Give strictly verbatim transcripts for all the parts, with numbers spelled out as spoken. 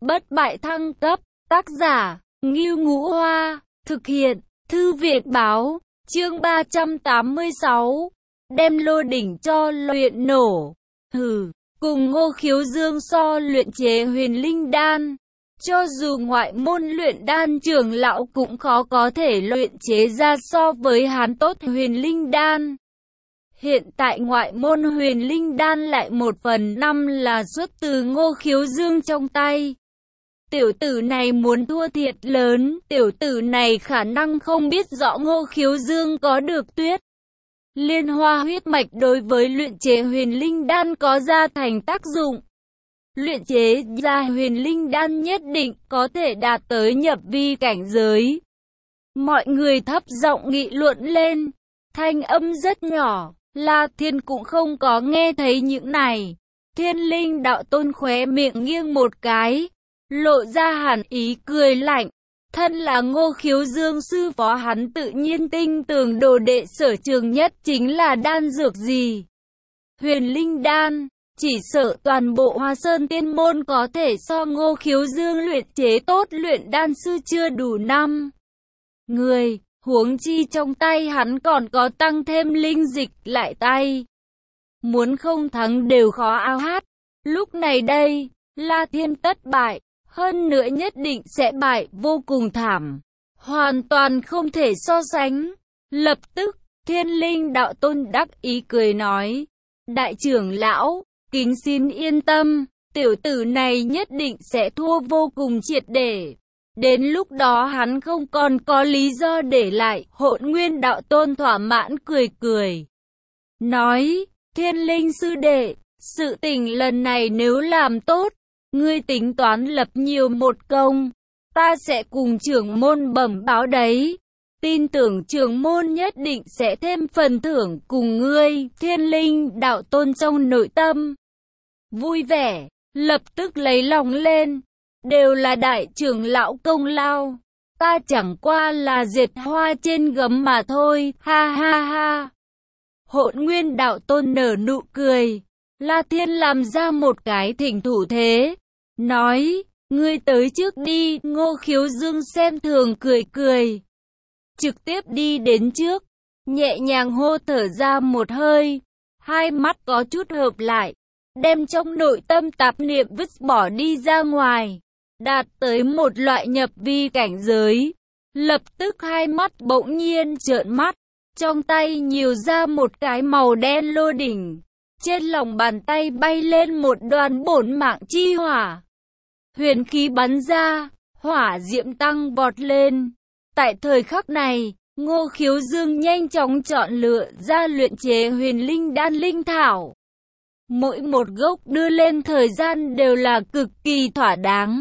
bất bại thăng cấp, tác giả, Ngưu Ngũ Hoa, thực hiện, Thư viện Báo, chương ba trăm tám mươi sáu, đem lô đỉnh cho luyện nổ, hừ, cùng Ngô Khiếu Dương so luyện chế huyền linh đan. Cho dù ngoại môn luyện đan trưởng lão cũng khó có thể luyện chế ra so với hắn tốt huyền linh đan. Hiện tại ngoại môn huyền linh đan lại một phần năm là xuất từ Ngô Khiếu Dương trong tay. Tiểu tử này muốn thua thiệt lớn, tiểu tử này khả năng không biết rõ Ngô Khiếu Dương có được tuyết liên hoa huyết mạch đối với luyện chế huyền linh đan có ra thành tác dụng. Luyện chế ra huyền linh đan nhất định có thể đạt tới nhập vi cảnh giới. Mọi người thấp giọng nghị luận lên, thanh âm rất nhỏ, La Thiên cũng không có nghe thấy những này. Thiên Linh đạo tôn khóe miệng nghiêng một cái, lộ ra hàn ý cười lạnh. Thân là Ngô Khiếu Dương sư phó, hắn tự nhiên tin tưởng đồ đệ sở trường nhất chính là đan dược gì. Huyền linh đan. Chỉ sợ toàn bộ Hoa Sơn Tiên Môn có thể so Ngô Khiếu Dương luyện chế tốt luyện đan sư chưa đủ năm người, huống chi trong tay hắn còn có tăng thêm linh dịch lại tay. Muốn không thắng đều khó ao hát. Lúc này đây, La Thiên tất bại, hơn nữa nhất định sẽ bại vô cùng thảm, hoàn toàn không thể so sánh. Lập tức, Thiên Linh đạo tôn đắc ý cười nói, đại trưởng lão, kính xin yên tâm, tiểu tử này nhất định sẽ thua vô cùng triệt để. Đến lúc đó hắn không còn có lý do để lại. Hỗn Nguyên đạo tôn thỏa mãn cười cười, nói, Thiên Linh sư đệ, sự tình lần này nếu làm tốt, ngươi tính toán lập nhiều một công, ta sẽ cùng trưởng môn bẩm báo đấy. Tin tưởng trưởng môn nhất định sẽ thêm phần thưởng cùng ngươi. Thiên Linh đạo tôn trong nội tâm vui vẻ, lập tức lấy lòng lên, đều là đại trưởng lão công lao, ta chẳng qua là dệt hoa trên gấm mà thôi, ha ha ha. Hỗn Nguyên đạo tôn nở nụ cười, La Thiên làm ra một cái thỉnh thủ thế, nói, ngươi tới trước đi. Ngô Khiếu Dương xem thường cười cười, trực tiếp đi đến trước, nhẹ nhàng hô thở ra một hơi, hai mắt có chút hợp lại, đem trong nội tâm tạp niệm vứt bỏ đi ra ngoài, đạt tới một loại nhập vi cảnh giới. Lập tức hai mắt bỗng nhiên trợn mắt, trong tay nhiều ra một cái màu đen lô đỉnh, trên lòng bàn tay bay lên một đoàn bổn mạng chi hỏa, huyền khí bắn ra, hỏa diễm tăng vọt lên. Tại thời khắc này, Ngô Khiếu Dương nhanh chóng chọn lựa ra luyện chế huyền linh đan linh thảo. Mỗi một gốc đưa lên thời gian đều là cực kỳ thỏa đáng.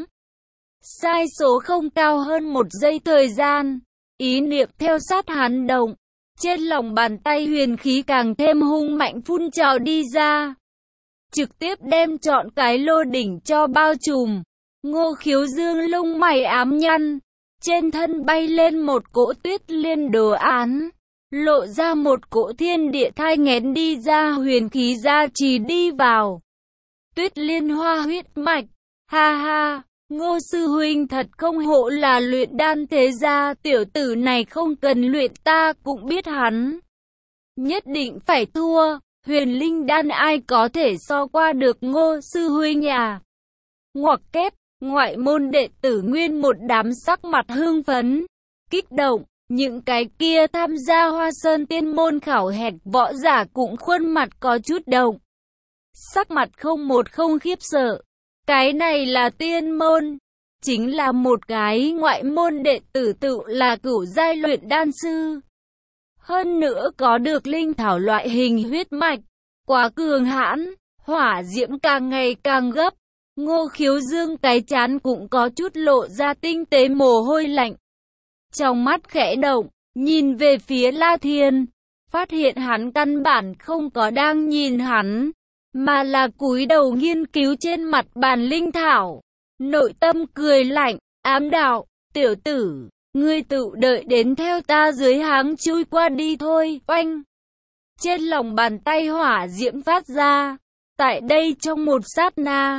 Sai số không cao hơn một giây thời gian. Ý niệm theo sát hắn động. Trên lòng bàn tay huyền khí càng thêm hung mạnh phun trào đi ra, trực tiếp đem trọn cái lô đỉnh cho bao trùm. Ngô Khiếu Dương lông mày ám nhăn, trên thân bay lên một cỗ tuyết liên đồ án, lộ ra một cỗ thiên địa thai nghén đi ra, huyền khí gia trì đi vào. Tuyết liên hoa huyết mạch, ha ha, Ngô sư huynh thật không hổ là luyện đan thế gia, tiểu tử này không cần luyện ta cũng biết hắn nhất định phải thua. Huyền linh đan ai có thể so qua được Ngô sư huynh à? Ngoặc kép, ngoại môn đệ tử nguyên một đám sắc mặt hưng phấn, kích động. Những cái kia tham gia Hoa Sơn Tiên Môn khảo hạch võ giả cũng khuôn mặt có chút động, sắc mặt không một không khiếp sợ. Cái này là tiên môn, chính là một cái ngoại môn đệ tử tự là cửu giai luyện đan sư. Hơn nữa có được linh thảo loại hình huyết mạch, quá cường hãn, hỏa diễm càng ngày càng gấp. Ngô Khiếu Dương cái chán cũng có chút lộ ra tinh tế mồ hôi lạnh. Trong mắt khẽ động, nhìn về phía La Thiên, phát hiện hắn căn bản không có đang nhìn hắn, mà là cúi đầu nghiên cứu trên mặt bàn linh thảo. Nội tâm cười lạnh, ám đạo, tiểu tử, ngươi tự đợi đến theo ta dưới háng chui qua đi thôi. Oanh! Trên lòng bàn tay hỏa diễm phát ra, tại đây trong một sát na,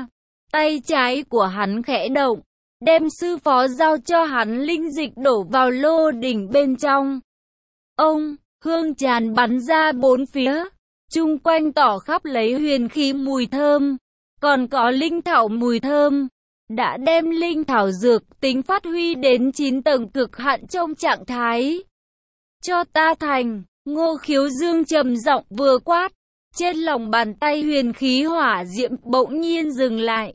Tay trái của hắn khẽ động, đem sư phó giao cho hắn linh dịch đổ vào lô đỉnh bên trong. Ông, hương tràn bắn ra bốn phía, chung quanh tỏ khắp lấy huyền khí mùi thơm, còn có linh thảo mùi thơm, đã đem linh thảo dược tính phát huy đến chín tầng cực hạn trong trạng thái. Cho ta thành, Ngô Khiếu Dương trầm giọng vừa quát, trên lòng bàn tay huyền khí hỏa diễm bỗng nhiên dừng lại.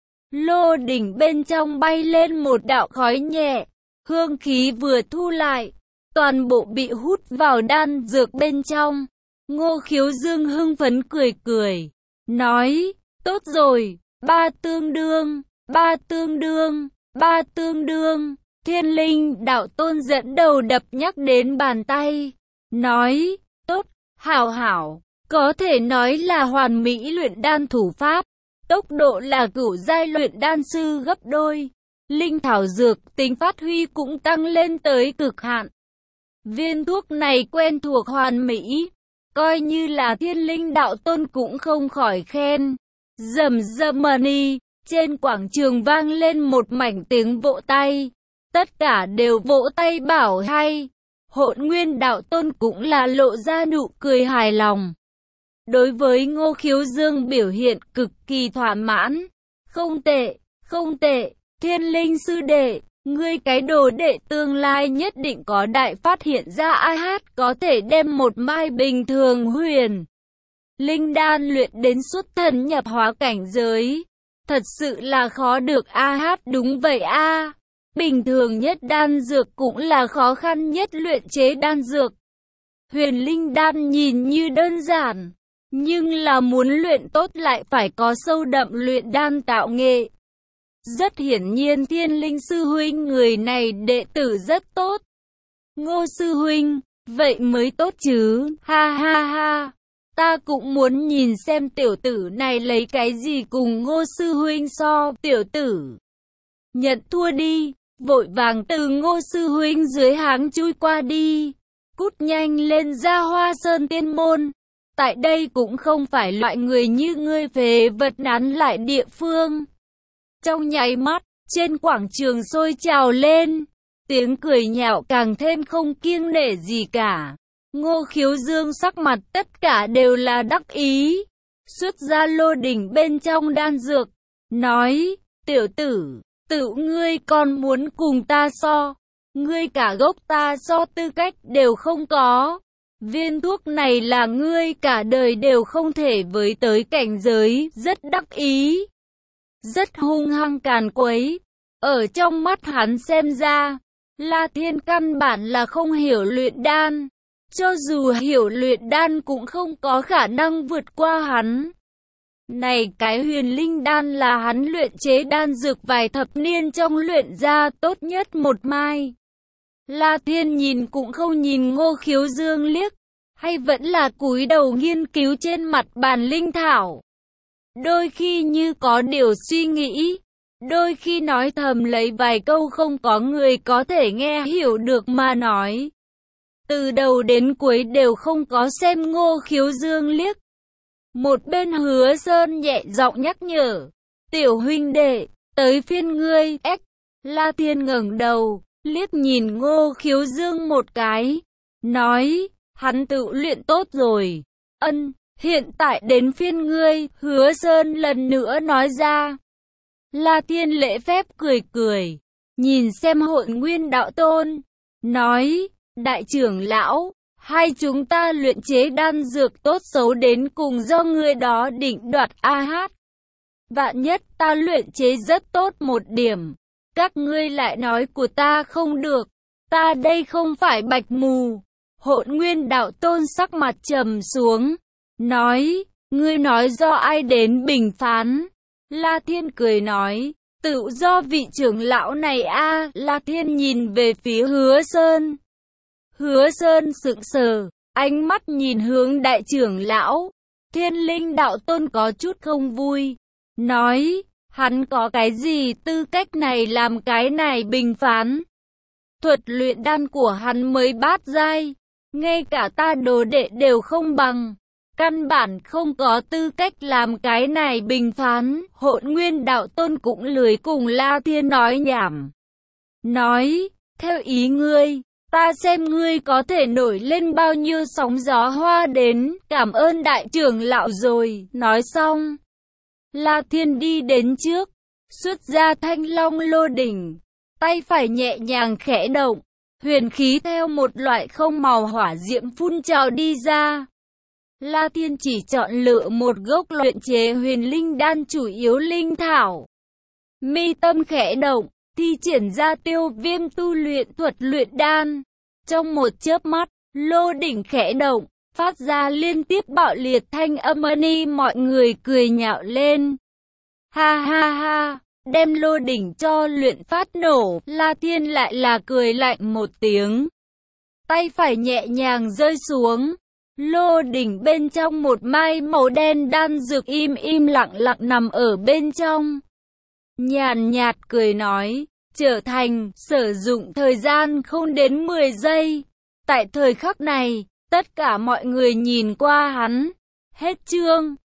Lô đỉnh bên trong bay lên một đạo khói nhẹ, hương khí vừa thu lại, toàn bộ bị hút vào đan dược bên trong. Ngô Khiếu Dương hưng phấn cười cười, nói, tốt rồi, ba tương đương, ba tương đương, ba tương đương. Thiên Linh Đạo Tôn dẫn đầu đập nhắc đến bàn tay, nói, tốt, hảo hảo, có thể nói là hoàn mỹ luyện đan thủ pháp, tốc độ là cửu giai luyện đan sư gấp đôi, linh thảo dược tính phát huy cũng tăng lên tới cực hạn. Viên thuốc này quen thuộc hoàn mỹ, coi như là Thiên Linh Đạo Tôn cũng không khỏi khen. Rầm rầm mani, trên quảng trường vang lên một mảnh tiếng vỗ tay. Tất cả đều vỗ tay bảo hay. Hỗn Nguyên Đạo Tôn cũng là lộ ra nụ cười hài lòng. Đối với Ngô Khiếu Dương biểu hiện cực kỳ thỏa mãn. Không tệ, không tệ, Thiên Linh sư đệ, ngươi cái đồ đệ tương lai nhất định có đại phát hiện ra ai hát có thể đem một mai bình thường huyền linh đan luyện đến xuất thần nhập hóa cảnh giới. Thật sự là khó được a hát đúng vậy a. Bình thường nhất đan dược cũng là khó khăn nhất luyện chế đan dược. Huyền linh đan nhìn như đơn giản, nhưng là muốn luyện tốt lại phải có sâu đậm luyện đan tạo nghệ. Rất hiển nhiên Thiên Linh sư huynh người này đệ tử rất tốt. Ngô sư huynh, vậy mới tốt chứ, ha ha ha. Ta cũng muốn nhìn xem tiểu tử này lấy cái gì cùng Ngô sư huynh so. Tiểu tử nhận thua đi, vội vàng từ Ngô sư huynh dưới háng chui qua đi. Cút nhanh lên ra Hoa Sơn Tiên môn. Tại đây cũng không phải loại người như ngươi phế vật nán lại địa phương. Trong nháy mắt, trên quảng trường sôi trào lên, tiếng cười nhạo càng thêm không kiêng nể gì cả. Ngô Khiếu Dương sắc mặt tất cả đều là đắc ý, xuất ra lô đỉnh bên trong đan dược, nói, tiểu tử, tự ngươi còn muốn cùng ta so, ngươi cả gốc ta so tư cách đều không có. Viên thuốc này là ngươi cả đời đều không thể với tới cảnh giới, rất đắc ý. Rất hung hăng càn quấy. Ở trong mắt hắn xem ra, La Thiên căn bản là không hiểu luyện đan. Cho dù hiểu luyện đan cũng không có khả năng vượt qua hắn. Này cái huyền linh đan là hắn luyện chế đan dược vài thập niên trong luyện ra tốt nhất một mai. La Thiên nhìn cũng không nhìn Ngô Khiếu Dương liếc, hay vẫn là cúi đầu nghiên cứu trên mặt bàn linh thảo. Đôi khi như có điều suy nghĩ, đôi khi nói thầm lấy vài câu không có người có thể nghe hiểu được mà nói. Từ đầu đến cuối đều không có xem Ngô Khiếu Dương liếc. Một bên Hứa Sơn nhẹ giọng nhắc nhở, tiểu huynh đệ, tới phiên ngươi, ếch. La Thiên ngẩng đầu, liếc nhìn Ngô Khiếu Dương một cái, nói, hắn tự luyện tốt rồi. Ân, hiện tại đến phiên ngươi, Hứa Sơn lần nữa nói ra. La Thiên lễ phép cười cười, nhìn xem Hỗn Nguyên Đạo Tôn, nói, đại trưởng lão, hai chúng ta luyện chế đan dược tốt xấu đến cùng do ngươi đó định đoạt a hát. Vạn nhất ta luyện chế rất tốt một điểm, các ngươi lại nói của ta không được, ta đây không phải bạch mù. Hỗn Nguyên Đạo Tôn sắc mặt trầm xuống, nói, ngươi nói do ai đến bình phán? La Thiên cười nói, tự do vị trưởng lão này a. La Thiên nhìn về phía Hứa Sơn. Hứa Sơn sững sờ, ánh mắt nhìn hướng đại trưởng lão. Thiên Linh Đạo Tôn có chút không vui, nói, hắn có cái gì tư cách này làm cái này bình phán? Thuật luyện đan của hắn mới bát giai, ngay cả ta đồ đệ đều không bằng. căn bản không có tư cách làm cái này bình phán. Hỗn Nguyên đạo tôn cũng lười cùng La Thiên nói nhảm. Nói, theo ý ngươi, ta xem ngươi có thể nổi lên bao nhiêu sóng gió hoa đến, cảm ơn đại trưởng lão rồi. Nói xong, La Thiên đi đến trước, xuất ra Thanh Long Lô đỉnh, tay phải nhẹ nhàng khẽ động, huyền khí theo một loại không màu hỏa diễm phun trào đi ra. La Thiên chỉ chọn lựa một gốc luyện chế huyền linh đan chủ yếu linh thảo. Mi tâm khẽ động, thi triển ra Tiêu Viêm tu luyện thuật luyện đan. Trong một chớp mắt, lô đỉnh khẽ động, phát ra liên tiếp bạo liệt thanh âm ni, mọi người cười nhạo lên. Ha ha ha, đem lô đỉnh cho luyện phát nổ. La Thiên lại là cười lạnh một tiếng. Tay phải nhẹ nhàng rơi xuống. Lô đỉnh bên trong một mai màu đen đan dược im im lặng lặng nằm ở bên trong. Nhàn nhạt cười nói, trở thành, sử dụng thời gian không đến mười giây. Tại thời khắc này, tất cả mọi người nhìn qua hắn. Hết chương.